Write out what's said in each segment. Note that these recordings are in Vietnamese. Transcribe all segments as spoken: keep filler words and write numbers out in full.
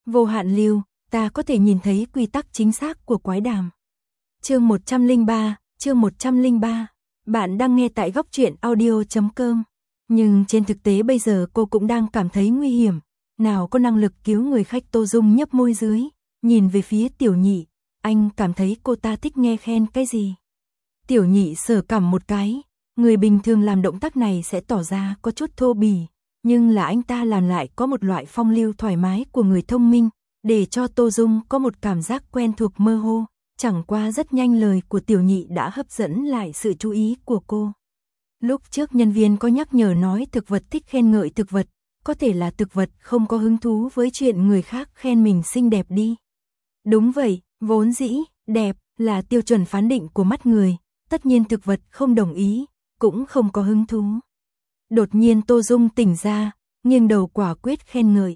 Vô hạn lưu, ta có thể nhìn thấy quy tắc chính xác của quái đàm. Chương một trăm lẻ ba, chương một trăm lẻ ba. Bạn đang nghe tại góc truyện audio chấm com. Nhưng trên thực tế bây giờ cô cũng đang cảm thấy nguy hiểm. Nào có năng lực cứu người khách. Tô Dung nhấp môi dưới, nhìn về phía Tiểu Nhị. Anh cảm thấy cô ta thích nghe khen cái gì? Tiểu Nhị sờ cằm một cái. Người bình thường làm động tác này sẽ tỏ ra có chút thô bỉ. Nhưng là anh ta làm lại có một loại phong lưu thoải mái của người thông minh. Để cho Tô Dung có một cảm giác quen thuộc mơ hồ. Chẳng qua rất nhanh lời của Tiểu Nhị đã hấp dẫn lại sự chú ý của cô. Lúc trước nhân viên có nhắc nhở nói thực vật thích khen ngợi thực vật. Có thể là thực vật không có hứng thú với chuyện người khác khen mình xinh đẹp đi. Đúng vậy, vốn dĩ, đẹp là tiêu chuẩn phán định của mắt người. Tất nhiên thực vật không đồng ý, cũng không có hứng thú. Đột nhiên Tô Dung tỉnh ra, nghiêng đầu quả quyết khen ngợi.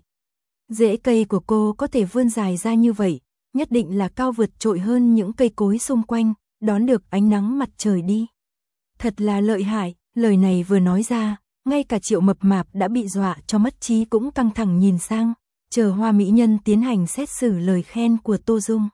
Rễ cây của cô có thể vươn dài ra như vậy, nhất định là cao vượt trội hơn những cây cối xung quanh, đón được ánh nắng mặt trời đi. Thật là lợi hại, lời này vừa nói ra, ngay cả Triệu Mập Mạp đã bị dọa cho mất trí cũng căng thẳng nhìn sang, chờ Hoa Mỹ Nhân tiến hành xét xử lời khen của Tô Dung.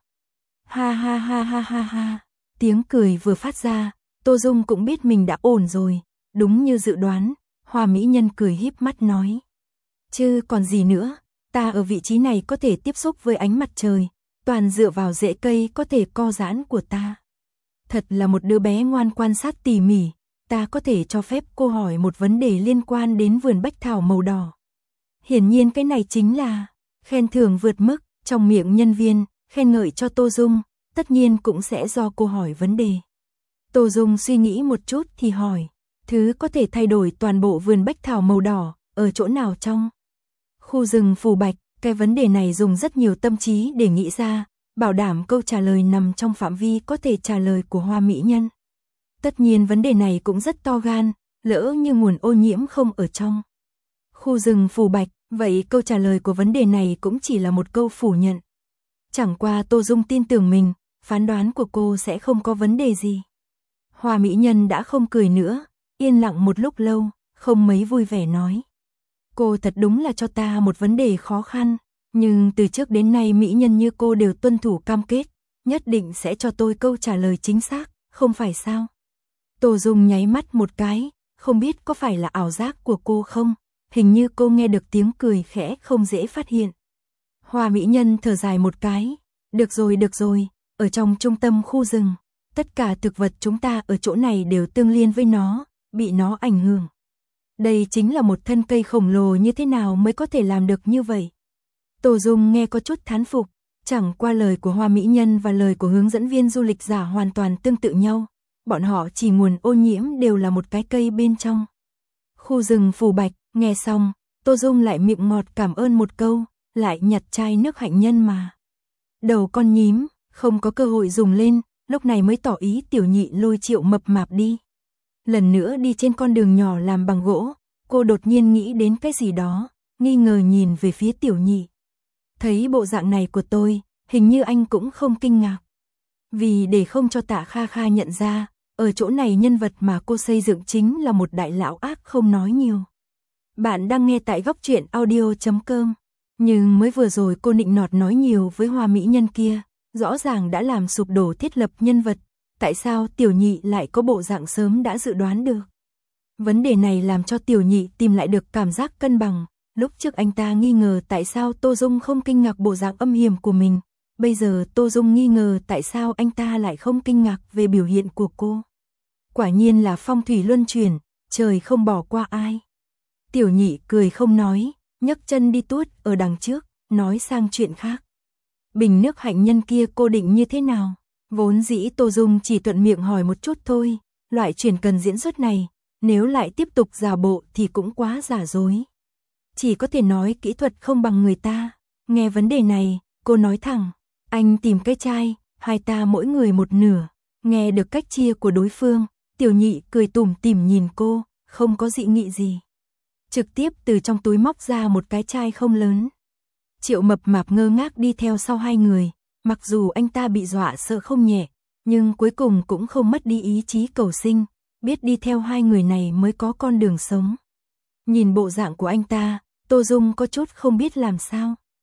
Ha ha ha ha ha ha, tiếng cười vừa phát ra, Tô Dung cũng biết mình đã ổn rồi, đúng như dự đoán, Hoa Mỹ Nhân cười híp mắt nói. Chứ còn gì nữa, ta ở vị trí này có thể tiếp xúc với ánh mặt trời, toàn dựa vào rễ cây có thể co giãn của ta. Thật là một đứa bé ngoan quan sát tỉ mỉ, ta có thể cho phép cô hỏi một vấn đề liên quan đến vườn bách thảo màu đỏ. Hiển nhiên cái này chính là khen thưởng vượt mức, trong miệng nhân viên, khen ngợi cho Tô Dung, tất nhiên cũng sẽ do cô hỏi vấn đề. Tô Dung suy nghĩ một chút thì hỏi, thứ có thể thay đổi toàn bộ vườn bách thảo màu đỏ, ở chỗ nào trong khu rừng Phù Bạch? Cái vấn đề này dùng rất nhiều tâm trí để nghĩ ra, bảo đảm câu trả lời nằm trong phạm vi có thể trả lời của Hoa Mỹ Nhân. Tất nhiên vấn đề này cũng rất to gan, lỡ như nguồn ô nhiễm không ở trong khu rừng Phù Bạch, vậy câu trả lời của vấn đề này cũng chỉ là một câu phủ nhận. Chẳng qua Tô Dung tin tưởng mình, phán đoán của cô sẽ không có vấn đề gì. Hoa Mỹ Nhân đã không cười nữa, yên lặng một lúc lâu, không mấy vui vẻ nói. Cô thật đúng là cho ta một vấn đề khó khăn, nhưng từ trước đến nay mỹ nhân như cô đều tuân thủ cam kết, nhất định sẽ cho tôi câu trả lời chính xác, không phải sao? Tô Dung nháy mắt một cái, không biết có phải là ảo giác của cô không, hình như cô nghe được tiếng cười khẽ không dễ phát hiện. Hoa Mỹ Nhân thở dài một cái, được rồi được rồi, ở trong trung tâm khu rừng, tất cả thực vật chúng ta ở chỗ này đều tương liên với nó, bị nó ảnh hưởng. Đây chính là một thân cây khổng lồ, như thế nào mới có thể làm được như vậy? Tô Dung nghe có chút thán phục, chẳng qua lời của Hoa Mỹ Nhân và lời của hướng dẫn viên du lịch giả hoàn toàn tương tự nhau. Bọn họ chỉ nguồn ô nhiễm đều là một cái cây bên trong khu rừng Phù Bạch. Nghe xong, Tô Dung lại miệng ngọt cảm ơn một câu, lại nhặt chai nước hạnh nhân mà đầu con nhím, không có cơ hội dùng lên, lúc này mới tỏ ý Tiểu Nhị lôi Triệu Mập Mạp đi. Lần nữa đi trên con đường nhỏ làm bằng gỗ, cô đột nhiên nghĩ đến cái gì đó, nghi ngờ nhìn về phía Tiểu Nhị. Thấy bộ dạng này của tôi, hình như anh cũng không kinh ngạc. Vì để không cho Tạ Kha Kha nhận ra, ở chỗ này nhân vật mà cô xây dựng chính là một đại lão ác không nói nhiều. Bạn đang nghe tại góc truyện audio chấm com. Nhưng mới vừa rồi cô nịnh nọt nói nhiều với Hoa Mỹ Nhân kia, rõ ràng đã làm sụp đổ thiết lập nhân vật. Tại sao Tiểu Nhị lại có bộ dạng sớm đã dự đoán được? Vấn đề này làm cho Tiểu Nhị tìm lại được cảm giác cân bằng. Lúc trước anh ta nghi ngờ tại sao Tô Dung không kinh ngạc bộ dạng âm hiểm của mình. Bây giờ Tô Dung nghi ngờ tại sao anh ta lại không kinh ngạc về biểu hiện của cô. Quả nhiên là phong thủy luân chuyển, trời không bỏ qua ai. Tiểu Nhị cười không nói, nhấc chân đi tuốt ở đằng trước, nói sang chuyện khác. Bình nước hạnh nhân kia cô định như thế nào? Vốn dĩ Tô Dung chỉ thuận miệng hỏi một chút thôi, loại chuyển cần diễn xuất này, nếu lại tiếp tục giả bộ thì cũng quá giả dối. Chỉ có thể nói kỹ thuật không bằng người ta. Nghe vấn đề này, cô nói thẳng, anh tìm cái chai, hai ta mỗi người một nửa. Nghe được cách chia của đối phương, Tiểu Nhị cười tủm tỉm nhìn cô, không có dị nghị gì. Trực tiếp từ trong túi móc ra một cái chai không lớn. Triệu Mập Mạp ngơ ngác đi theo sau hai người. Mặc dù anh ta bị dọa sợ không nhẹ, nhưng cuối cùng cũng không mất đi ý chí cầu sinh, biết đi theo hai người này mới có con đường sống. Nhìn bộ dạng của anh ta, Tô Dung có chút không biết làm sao.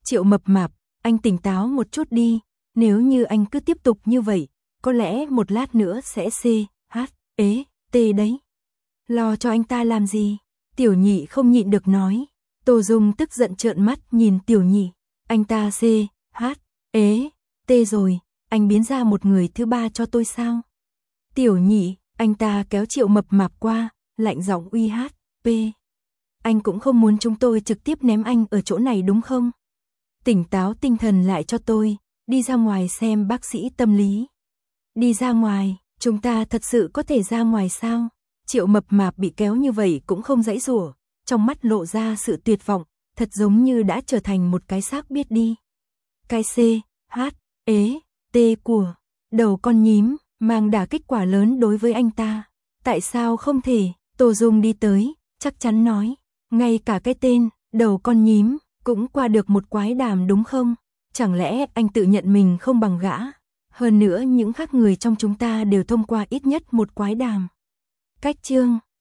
Triệu Mập Mạp, anh tỉnh táo một chút đi, nếu như anh cứ tiếp tục như vậy, có lẽ một lát nữa sẽ C, H, ế, T đấy. Lo cho anh ta làm gì? Tiểu Nhị không nhịn được nói. Tô Dung tức giận trợn mắt nhìn Tiểu Nhị. Anh ta C, H, ế, T rồi, anh biến ra một người thứ ba cho tôi sao? Tiểu Nhị, anh ta kéo Triệu Mập Mạp qua, lạnh giọng uy hát, P. Anh cũng không muốn chúng tôi trực tiếp ném anh ở chỗ này đúng không? Tỉnh táo tinh thần lại cho tôi, đi ra ngoài xem bác sĩ tâm lý. Đi ra ngoài, chúng ta thật sự có thể ra ngoài sao? Triệu Mập Mạp bị kéo như vậy cũng không giãy giụa, trong mắt lộ ra sự tuyệt vọng, thật giống như đã trở thành một cái xác biết đi. Cái C, H, ế, T của đầu con nhím, mang đả kích quả lớn đối với anh ta. Tại sao không thể? Tô Dung đi tới, chắc chắn nói, ngay cả cái tên, đầu con nhím, cũng qua được một quái đàm đúng không? Chẳng lẽ anh tự nhận mình không bằng gã? Hơn nữa những khác người trong chúng ta đều thông qua ít nhất một quái đàm. Cách chương